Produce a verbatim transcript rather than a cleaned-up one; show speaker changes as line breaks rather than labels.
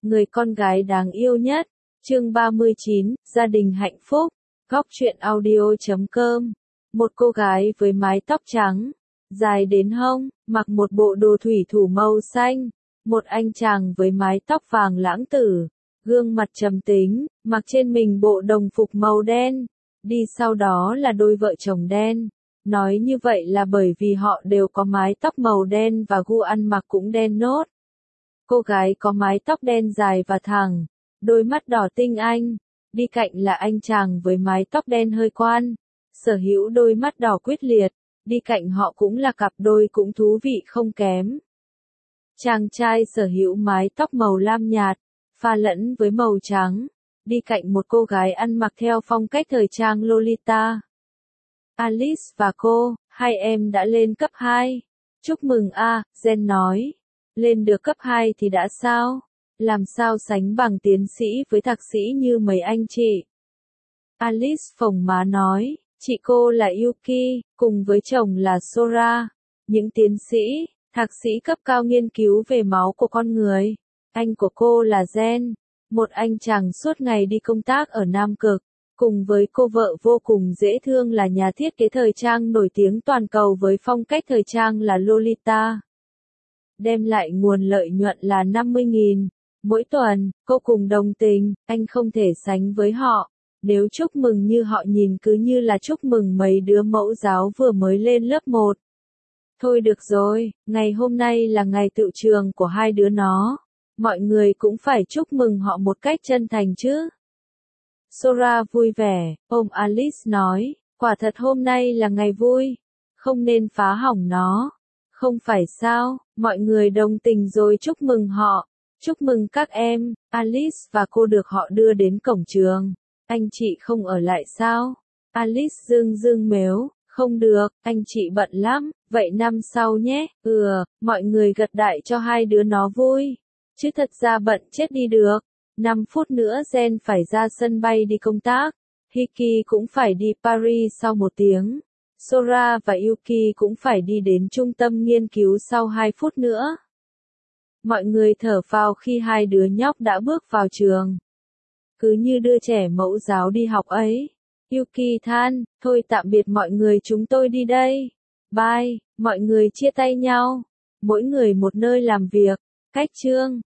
Người con gái đáng yêu nhất. Chương ba mươi chín, gia đình hạnh phúc. Góc truyện audio chấm com. Một cô gái với mái tóc trắng, dài đến hông, mặc một bộ đồ thủy thủ màu xanh. Một anh chàng với mái tóc vàng lãng tử, gương mặt trầm tính, mặc trên mình bộ đồng phục màu đen. Đi sau đó là đôi vợ chồng đen. Nói như vậy là bởi vì họ đều có mái tóc màu đen và gu ăn mặc cũng đen nốt. Cô gái có mái tóc đen dài và thẳng, đôi mắt đỏ tinh anh. Đi cạnh là anh chàng với mái tóc đen hơi quan, sở hữu đôi mắt đỏ quyết liệt. Đi cạnh họ cũng là cặp đôi cũng thú vị không kém. Chàng trai sở hữu mái tóc màu lam nhạt, pha lẫn với màu trắng. Đi cạnh một cô gái ăn mặc theo phong cách thời trang Lolita. Alice và cô, hai em đã lên cấp hai. Chúc mừng a, Jen nói. Lên được cấp hai thì đã sao? Làm sao sánh bằng tiến sĩ với thạc sĩ như mấy anh chị? Alice phồng má nói, chị cô là Yuki, cùng với chồng là Sora. Những tiến sĩ, thạc sĩ cấp cao nghiên cứu về máu của con người. Anh của cô là Jen, một anh chàng suốt ngày đi công tác ở Nam Cực, cùng với cô vợ vô cùng dễ thương là nhà thiết kế thời trang nổi tiếng toàn cầu với phong cách thời trang là Lolita. Đem lại nguồn lợi nhuận là năm mươi nghìn mỗi tuần. Cô cùng đồng tình, anh không thể sánh với họ. Nếu chúc mừng như họ nhìn cứ như là chúc mừng mấy đứa mẫu giáo vừa mới lên lớp một. Thôi được rồi, ngày hôm nay là ngày tựu trường của hai đứa nó. Mọi người cũng phải chúc mừng họ một cách chân thành chứ. Sora vui vẻ, ôm Alice nói, quả thật hôm nay là ngày vui. Không nên phá hỏng nó. Không phải sao, mọi người đồng tình rồi chúc mừng họ. Chúc mừng các em, Alice và cô được họ đưa đến cổng trường. Anh chị không ở lại sao? Alice dương dương mếu, không được, anh chị bận lắm, vậy năm sau nhé. Ừ, mọi người gật đại cho hai đứa nó vui. Chứ thật ra bận chết đi được. năm phút nữa Jen phải ra sân bay đi công tác. Hiki cũng phải đi Paris sau một tiếng. Sora và Yuki cũng phải đi đến trung tâm nghiên cứu sau hai phút nữa. Mọi người thở phào khi hai đứa nhóc đã bước vào trường. Cứ như đưa trẻ mẫu giáo đi học ấy. Yuki than, thôi tạm biệt mọi người, chúng tôi đi đây. Bye, mọi người chia tay nhau. Mỗi người một nơi làm việc. Cách chương.